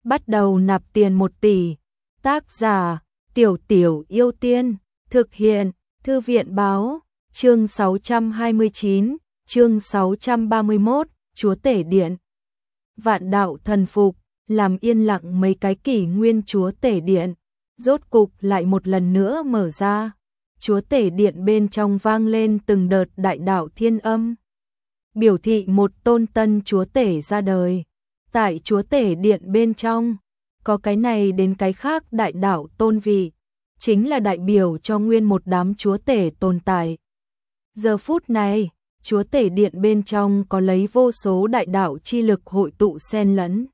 bắt đầu nạp tiền 1 tỷ. Tác giả, Tiểu Tiểu Yêu Tiên, thực hiện, Thư viện báo, chương 629, chương 631, Chúa Tể Điện. Vạn đạo thần phục, làm yên lặng mấy cái kỷ nguyên Chúa Tể Điện, rốt cục lại một lần nữa mở ra. Chúa Tể Điện bên trong vang lên từng đợt đại đạo thiên âm, biểu thị một tôn tân Chúa Tể ra đời. Tại Chúa Tể Điện bên trong, có cái này đến cái khác đại đạo tôn vị, chính là đại biểu cho nguyên một đám Chúa Tể tồn tại. Giờ phút này, Chúa Tể Điện bên trong có lấy vô số đại đạo chi lực hội tụ xen lẫn,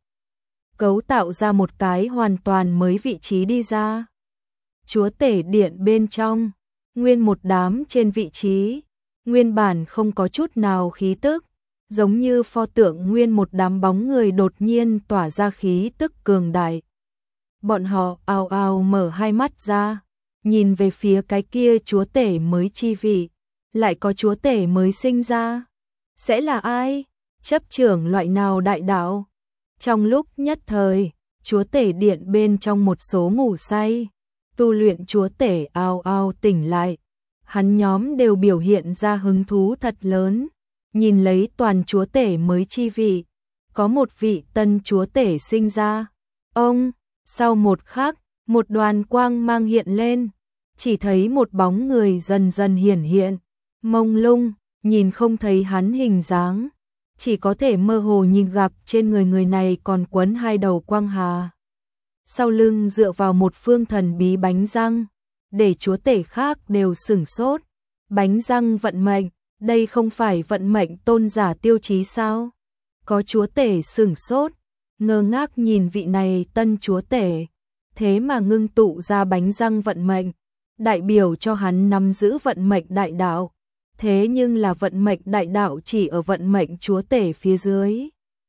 cấu tạo ra một cái hoàn toàn mới vị trí đi ra. Chúa Tể Điện bên trong, nguyên một đám trên vị trí, nguyên bản không có chút nào khí tức, giống như pho tượng nguyên một đám bóng người đột nhiên tỏa ra khí tức cường đại. Bọn họ ào ào mở hai mắt ra, nhìn về phía cái kia Chúa Tể mới chi vị, lại có Chúa Tể mới sinh ra. Sẽ là ai? Chấp trưởng loại nào đại đạo? Trong lúc nhất thời, Chúa Tể Điện bên trong một số ngủ say, tu luyện Chúa Tể ào ào tỉnh lại. Hắn nhóm đều biểu hiện ra hứng thú thật lớn, nhìn lấy toàn Chúa Tể mới chi vị, có một vị tân Chúa Tể sinh ra. Ông, sau một khắc, một đoàn quang mang hiện lên, chỉ thấy một bóng người dần dần hiển hiện, mông lung, nhìn không thấy hắn hình dáng, chỉ có thể mơ hồ nhìn gặp trên người người này còn quấn hai đầu quang hà. Sau lưng dựa vào một phương thần bí bánh răng, để Chúa Tể khác đều sửng sốt. Bánh răng vận mệnh, đây không phải vận mệnh tôn giả tiêu chí sao? Có Chúa Tể sửng sốt, ngơ ngác nhìn vị này tân Chúa Tể, thế mà ngưng tụ ra bánh răng vận mệnh, đại biểu cho hắn nắm giữ vận mệnh đại đạo. Thế nhưng là vận mệnh đại đạo chỉ ở vận mệnh Chúa Tể phía dưới.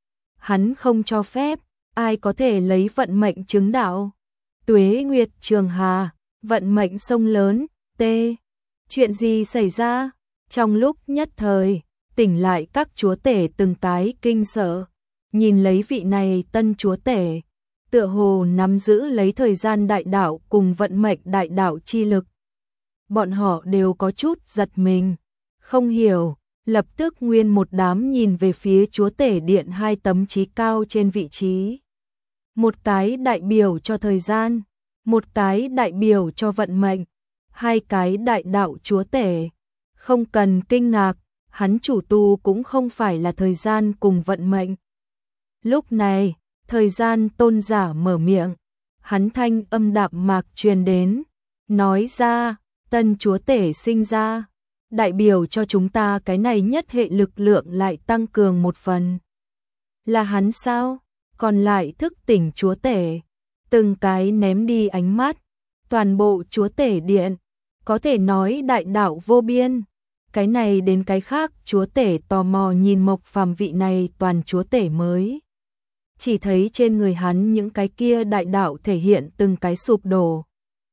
Hắn không cho phép, ai có thể lấy vận mệnh chứng đạo. Tuế Nguyệt Trường Hà, vận mệnh sông lớn, T. Chuyện gì xảy ra? Trong lúc nhất thời, tỉnh lại các Chúa Tể từng cái kinh sợ, nhìn lấy vị này tân Chúa Tể, tựa hồ nắm giữ lấy thời gian đại đạo cùng vận mệnh đại đạo chi lực. Bọn họ đều có chút giật mình, không hiểu, lập tức nguyên một đám nhìn về phía Chúa Tể Điện hai tấm chí cao trên vị trí. Một cái đại biểu cho thời gian, một cái đại biểu cho vận mệnh, hai cái đại đạo Chúa Tể. Không cần kinh ngạc, hắn chủ tu cũng không phải là thời gian cùng vận mệnh. Lúc này, thời gian tôn giả mở miệng, hắn thanh âm đạm mạc truyền đến, nói ra, tân Chúa Tể sinh ra, đại biểu cho chúng ta cái này nhất hệ lực lượng lại tăng cường một phần. Là hắn sao? Còn lại thức tỉnh Chúa Tể, từng cái ném đi ánh mắt, toàn bộ Chúa Tể Điện, có thể nói đại đạo vô biên. Cái này đến cái khác, Chúa Tể tò mò nhìn Mộc Phàm vị này toàn Chúa Tể mới. Chỉ thấy trên người hắn những cái kia đại đạo thể hiện từng cái sụp đổ,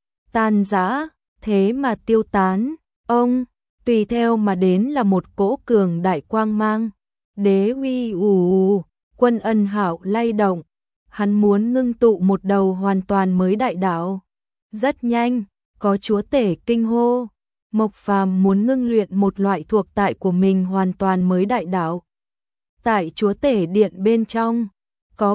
tan rã, thế mà tiêu tán. Ông, tùy theo mà đến là một cỗ cường đại quang mang. Đế uy ù, Quân Ân Hạo lay động, hắn muốn ngưng tụ một đầu hoàn toàn mới đại đạo. Rất nhanh, có Chúa Tể kinh hô, Mộc Phàm muốn ngưng luyện một loại thuộc tại của mình hoàn toàn mới đại đạo. Tại Chúa Tể Điện bên trong, có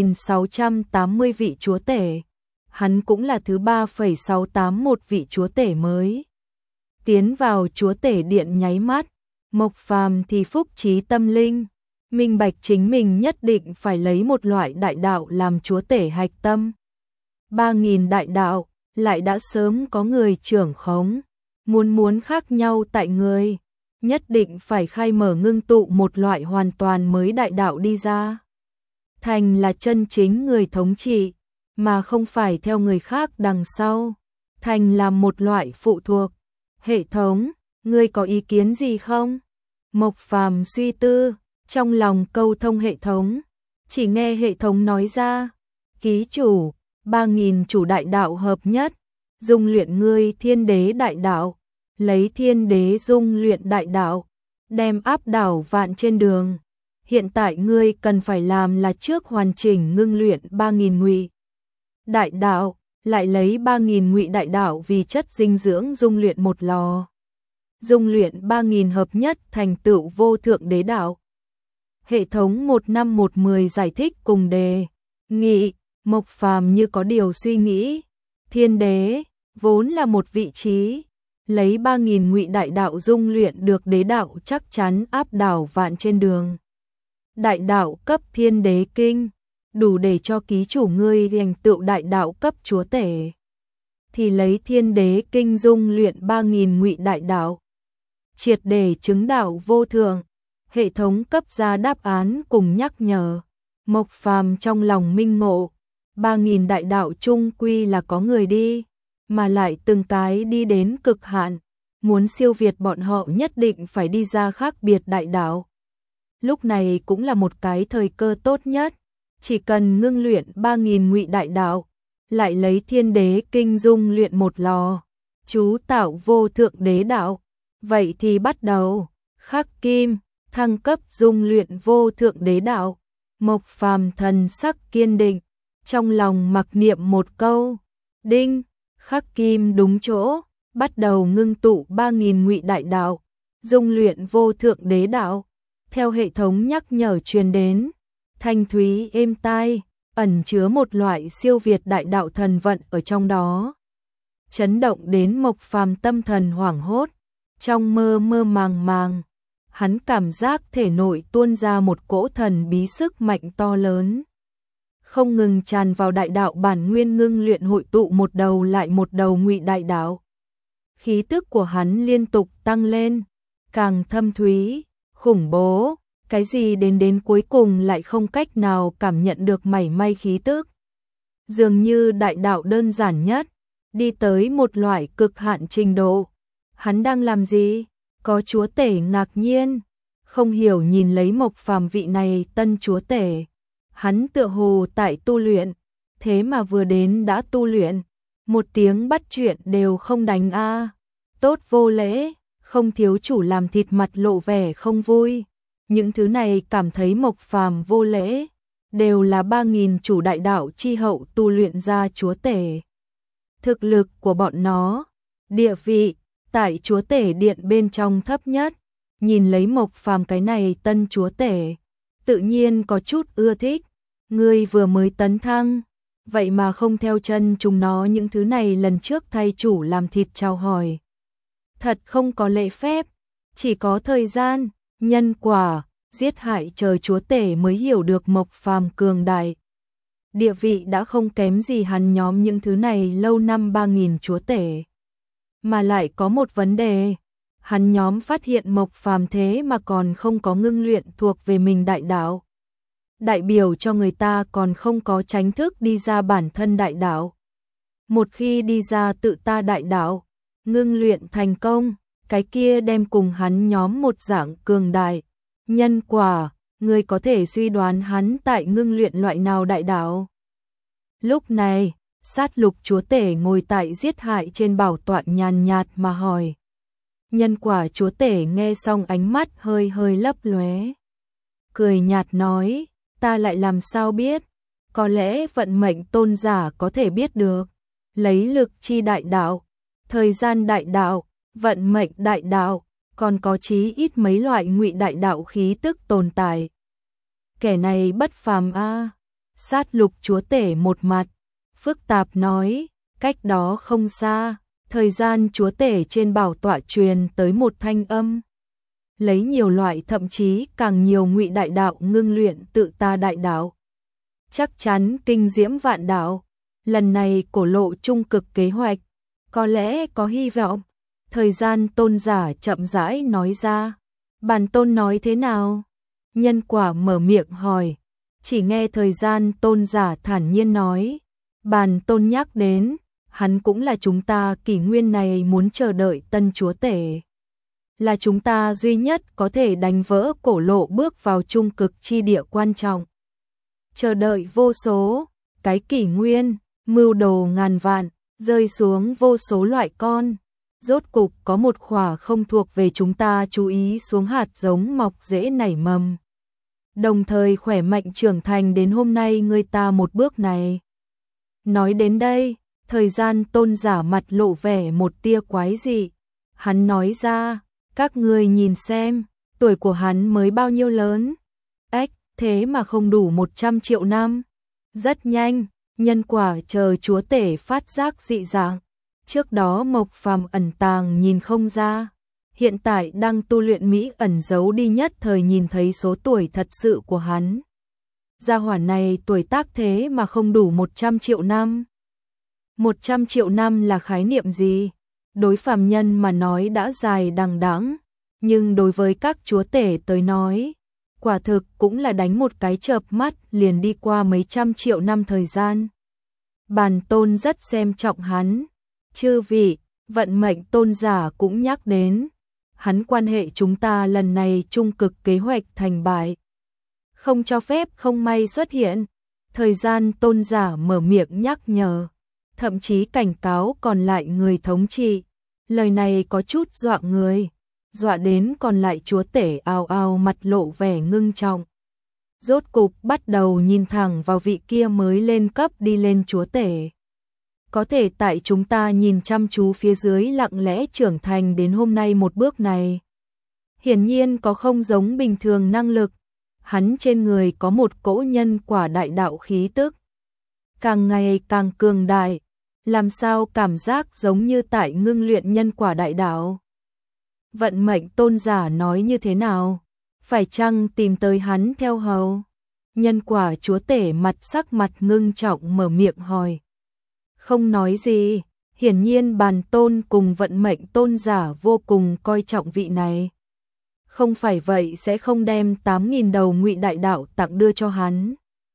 3.680 vị Chúa Tể, hắn cũng là thứ 3,681 vị Chúa Tể mới. Tiến vào Chúa Tể Điện nháy mắt, Mộc Phàm thì phúc trí tâm linh, minh bạch chính mình nhất định phải lấy một loại đại đạo làm Chúa Tể hạch tâm. 3.000 đại đạo, lại đã sớm có người trưởng khống, muốn khác nhau tại người, nhất định phải khai mở ngưng tụ một loại hoàn toàn mới đại đạo đi ra. Thành là chân chính người thống trị, mà không phải theo người khác đằng sau. Thành là một loại phụ thuộc. Hệ thống, ngươi có ý kiến gì không? Mộc Phàm suy tư, trong lòng câu thông hệ thống, chỉ nghe hệ thống nói ra, ký chủ, 3.000 chủ đại đạo hợp nhất, dung luyện ngươi thiên đế đại đạo, lấy thiên đế dung luyện đại đạo, đem áp đảo vạn trên đường. hiện tại ngươi cần phải làm là trước hoàn chỉnh ngưng luyện 3.000 ngụy đại đạo, lại lấy 3.000 ngụy đại đạo vì chất dinh dưỡng dung luyện một lò. Dung luyện 3.000 hợp nhất thành tựu vô thượng đế đạo. Hệ thống 15110 giải thích cùng đề nghị. Mộc Phàm như có điều suy nghĩ. Thiên đế vốn là một vị trí, lấy 3.000 ngụy đại đạo dung luyện được đế đạo chắc chắn áp đảo vạn trên đường. Đại đạo cấp thiên đế kinh, đủ để cho ký chủ ngươi thành tựu đại đạo cấp chúa tể. Thì lấy thiên đế kinh dung luyện 3.000 ngụy đại đạo, triệt để chứng đạo vô thượng. Hệ thống cấp ra đáp án cùng nhắc nhở. Mộc Phàm trong lòng minh ngộ, 3.000 đại đạo chung quy là có người đi, mà lại từng cái đi đến cực hạn, muốn siêu việt bọn họ nhất định phải đi ra khác biệt đại đạo. Lúc này cũng là một cái thời cơ tốt nhất, chỉ cần ngưng luyện 3.000 ngụy đại đạo, lại lấy thiên đế kinh dung luyện một lò, chú tạo vô thượng đế đạo. Vậy thì bắt đầu, khắc kim, thăng cấp dung luyện vô thượng đế đạo. Mộc Phàm thần sắc kiên định, trong lòng mặc niệm một câu, đinh, khắc kim đúng chỗ, bắt đầu ngưng tụ 3.000 ngụy đại đạo, dung luyện vô thượng đế đạo. Theo hệ thống nhắc nhở truyền đến, thanh thúy êm tai, ẩn chứa một loại siêu việt đại đạo thần vận ở trong đó. Chấn động đến Mộc Phàm tâm thần hoảng hốt, trong mơ mơ màng màng, hắn cảm giác thể nội tuôn ra một cỗ thần bí sức mạnh to lớn, không ngừng tràn vào đại đạo bản nguyên, ngưng luyện hội tụ một đầu lại một đầu ngụy đại đạo. Khí tức của hắn liên tục tăng lên, càng thâm thúy, khủng bố, cái gì đến cuối cùng lại không cách nào cảm nhận được mảy may khí tức. Dường như đại đạo đơn giản nhất, đi tới một loại cực hạn trình độ. Hắn đang làm gì? Có chúa tể ngạc nhiên, không hiểu nhìn lấy Mộc Phàm vị này tân chúa tể. Hắn tựa hồ tại tu luyện, thế mà vừa đến đã tu luyện, một tiếng bắt chuyện đều không đánh a. Tốt vô lễ, không thiếu chủ làm thịt mặt lộ vẻ không vui. Những thứ này cảm thấy Mộc Phàm vô lễ, đều là 3.000 chủ đại đạo chi hậu tu luyện ra chúa tể. Thực lực của bọn nó, địa vị tại chúa tể điện bên trong thấp nhất, nhìn lấy Mộc Phàm cái này tân chúa tể, tự nhiên có chút ưa thích. Ngươi vừa mới tấn thăng, vậy mà không theo chân chúng nó những thứ này lần trước thay chủ làm thịt chào hỏi. Thật không có lễ phép, chỉ có thời gian, nhân quả, giết hại trời chúa tể mới hiểu được Mộc Phàm cường đại. Địa vị đã không kém gì hắn nhóm những thứ này lâu năm 3.000 chúa tể. Mà lại có một vấn đề, hắn nhóm phát hiện Mộc Phàm thế mà còn không có ngưng luyện thuộc về mình đại đạo. Đại biểu cho người ta còn không có tránh thức đi ra bản thân đại đạo. Một khi đi ra tự ta đại đạo, ngưng luyện thành công, cái kia đem cùng hắn nhóm một dạng cường đại. Nhân quả, người có thể suy đoán hắn tại ngưng luyện loại nào đại đạo. Lúc này, sát lục chúa tể ngồi tại giết hại trên bảo tọa nhàn nhạt mà hỏi. Nhân quả chúa tể nghe xong ánh mắt hơi hơi lấp lóe, cười nhạt nói, ta lại làm sao biết, có lẽ vận mệnh tôn giả có thể biết được. Lấy lực chi đại đạo, thời gian đại đạo, vận mệnh đại đạo, còn có chí ít mấy loại ngụy đại đạo khí tức tồn tại. Kẻ này bất phàm a. Sát lục chúa tể một mặt phức tạp nói, cách đó không xa, thời gian chúa tể trên bảo tọa truyền tới một thanh âm. Lấy nhiều loại thậm chí càng nhiều ngụy đại đạo ngưng luyện tự ta đại đạo. Chắc chắn kinh diễm vạn đạo, lần này cổ lộ trung cực kế hoạch, có lẽ có hy vọng. Thời gian tôn giả chậm rãi nói ra. Bản tôn nói thế nào? Nhân quả mở miệng hỏi. Chỉ nghe thời gian tôn giả thản nhiên nói. Bản tôn nhắc đến, hắn cũng là chúng ta kỷ nguyên này muốn chờ đợi tân chúa tể. Là chúng ta duy nhất có thể đánh vỡ cổ lộ bước vào trung cực chi địa quan trọng. Chờ đợi vô số, cái kỷ nguyên, mưu đồ ngàn vạn, rơi xuống vô số loại con. Rốt cục có một khỏa không thuộc về chúng ta chú ý xuống hạt giống mọc rễ nảy mầm. đồng thời khỏe mạnh trưởng thành đến hôm nay ngươi ta một bước này. Nói đến đây, thời gian Tôn giả mặt lộ vẻ một tia quái dị. Hắn nói ra, các ngươi nhìn xem, tuổi của hắn mới bao nhiêu lớn. Ếch, thế mà không đủ 100 triệu năm. Rất nhanh, nhân quả chờ chúa tể phát giác dị dạng. Trước đó Mộc Phàm ẩn tàng nhìn không ra. Hiện tại đang tu luyện mỹ ẩn giấu đi nhất thời nhìn thấy số tuổi thật sự của hắn. Gia hỏa này tuổi tác thế mà không đủ 100 triệu năm. 100 triệu năm là khái niệm gì? Đối phàm nhân mà nói đã dài đằng đẵng, nhưng đối với các chúa tể tới nói, quả thực cũng là đánh một cái chợp mắt liền đi qua mấy trăm triệu năm thời gian. Bản tôn rất xem trọng hắn. Chư vị, vận mệnh tôn giả cũng nhắc đến. Hắn quan hệ chúng ta lần này trung cực kế hoạch thành bại. Không cho phép không may xuất hiện. Thời gian tôn giả mở miệng nhắc nhở. Thậm chí cảnh cáo còn lại người thống trị. Lời này có chút dọa người. Dọa đến còn lại chúa tể ào ào mặt lộ vẻ ngưng trọng. Rốt cục bắt đầu nhìn thẳng vào vị kia mới lên cấp đi lên chúa tể. Có thể tại chúng ta nhìn chăm chú phía dưới lặng lẽ trưởng thành đến hôm nay một bước này. Hiển nhiên có không giống bình thường năng lực. Hắn trên người có một cỗ nhân quả đại đạo khí tức. Càng ngày càng cường đại. Làm sao cảm giác giống như tại ngưng luyện nhân quả đại đạo. Vận mệnh tôn giả nói như thế nào? Phải chăng tìm tới hắn theo hầu? Nhân quả chúa tể sắc mặt ngưng trọng mở miệng hỏi. Không nói gì, hiển nhiên bản tôn cùng vận mệnh tôn giả vô cùng coi trọng vị này. Không phải vậy sẽ không đem 8.000 đầu ngụy đại đạo tặng đưa cho hắn.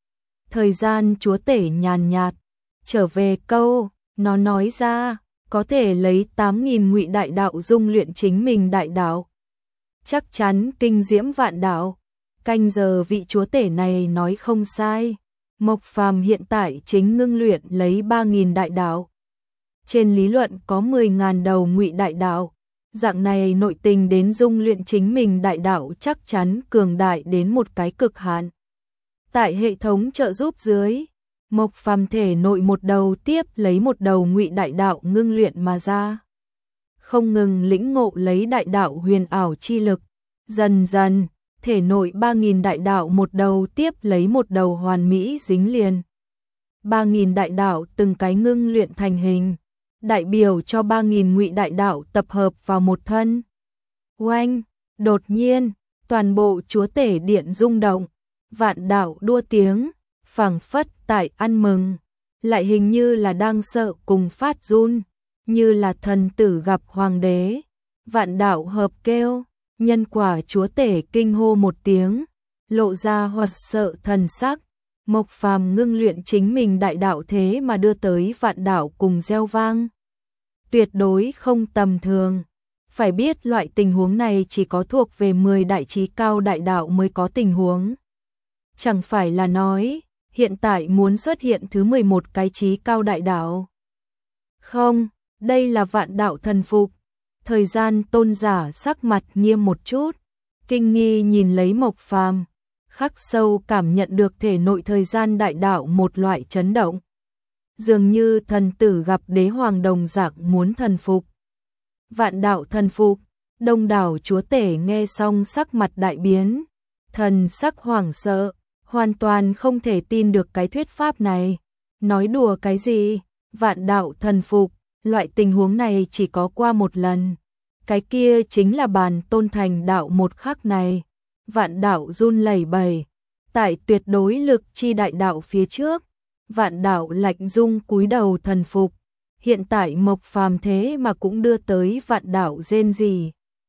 Thời gian chúa tể nhàn nhạt, trở về câu, nó nói ra, có thể lấy 8.000 ngụy đại đạo dung luyện chính mình đại đạo. Chắc chắn kinh diễm vạn đạo. Canh giờ vị chúa tể này nói không sai. Mộc Phàm hiện tại chính ngưng luyện lấy 3.000 đại đạo. Trên lý luận có 10.000 đầu ngụy đại đạo. Dạng này nội tình đến dung luyện chính mình đại đạo chắc chắn cường đại đến một cái cực hạn. Tại hệ thống trợ giúp dưới, Mộc Phàm thể nội một đầu tiếp lấy một đầu ngụy đại đạo ngưng luyện mà ra. Không ngừng lĩnh ngộ lấy đại đạo huyền ảo chi lực. Dần dần, thể nội 3.000 đại đạo một đầu tiếp lấy một đầu hoàn mỹ dính liền. 3.000 đại đạo từng cái ngưng luyện thành hình, đại biểu cho 3.000 ngụy đại đạo tập hợp vào một thân. Oanh, đột nhiên, toàn bộ chúa tể điện rung động, vạn đạo đua tiếng, phảng phất tại ăn mừng, lại hình như là đang sợ cùng phát run, như là thần tử gặp hoàng đế. Vạn đạo hợp kêu. Nhân quả chúa tể kinh hô một tiếng, lộ ra hoặc sợ thần sắc. Mộc Phàm ngưng luyện chính mình đại đạo thế mà đưa tới vạn đạo cùng reo vang. Tuyệt đối không tầm thường. Phải biết loại tình huống này chỉ có thuộc về 10 đại trí cao đại đạo mới có tình huống. Chẳng phải là nói, hiện tại muốn xuất hiện thứ 11 cái trí cao đại đạo. Không, đây là vạn đạo thần phục. Thời gian tôn giả sắc mặt nghiêm một chút, kinh nghi nhìn lấy Mộc Phàm, khắc sâu cảm nhận được thể nội thời gian đại đạo một loại chấn động. Dường như thần tử gặp đế hoàng đồng dạng muốn thần phục. Vạn đạo thần phục, đông đảo chúa tể nghe xong sắc mặt đại biến, thần sắc hoảng sợ, hoàn toàn không thể tin được cái thuyết pháp này. Nói đùa cái gì? Vạn đạo thần phục. Loại tình huống này chỉ có qua một lần. Cái kia chính là bàn tôn thành đạo một khắc này. Vạn đạo run lẩy bẩy. Tại tuyệt đối lực chi đại đạo phía trước, vạn đạo lạnh rung cúi đầu thần phục. Hiện tại Mộc Phàm thế mà cũng đưa tới vạn đạo rên rỉ.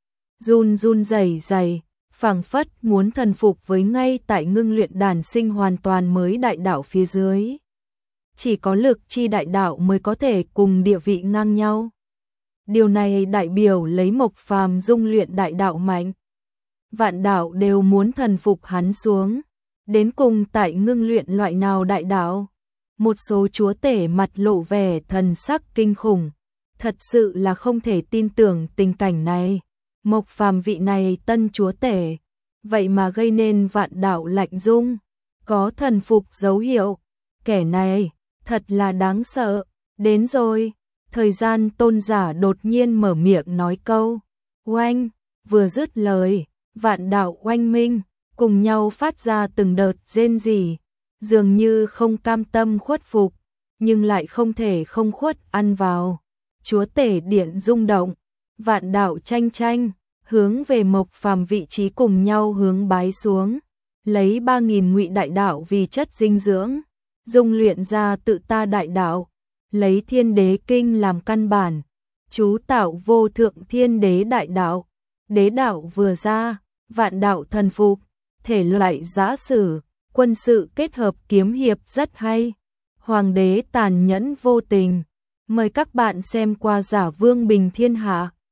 Run run rẩy rẩy, phảng phất muốn thần phục với ngay tại ngưng luyện đản sinh hoàn toàn mới đại đạo phía dưới. Chỉ có lực chi đại đạo mới có thể cùng địa vị ngang nhau. Điều này đại biểu lấy Mộc Phàm dung luyện đại đạo mạnh. Vạn đạo đều muốn thần phục hắn xuống. Đến cùng tại ngưng luyện loại nào đại đạo? Một số chúa tể mặt lộ vẻ thần sắc kinh khủng. Thật sự là không thể tin tưởng tình cảnh này. Mộc Phàm vị này tân chúa tể, vậy mà gây nên vạn đạo lạnh rung, có thần phục dấu hiệu. Kẻ này, thật là đáng sợ. Đến rồi, thời gian tôn giả đột nhiên mở miệng nói câu. Oanh, vừa dứt lời, vạn đạo oanh minh, cùng nhau phát ra từng đợt rên rỉ, dường như không cam tâm khuất phục, nhưng lại không thể không khuất ăn vào. Chúa tể điện rung động, vạn đạo tranh tranh, hướng về Mộc Phàm vị trí cùng nhau hướng bái xuống, lấy 3000 ngụy đại đạo vì chất dinh dưỡng, dung luyện ra tự ta đại đạo, lấy Thiên Đế kinh làm căn bản, chú tạo vô thượng Thiên Đế đại đạo. Đế đạo vừa ra, vạn đạo thần phục, thể loại giã sử, quân sự kết hợp kiếm hiệp rất hay. Hoàng đế tàn nhẫn vô tình. Mời các bạn xem qua Giả Vương Bình Thiên Hạ.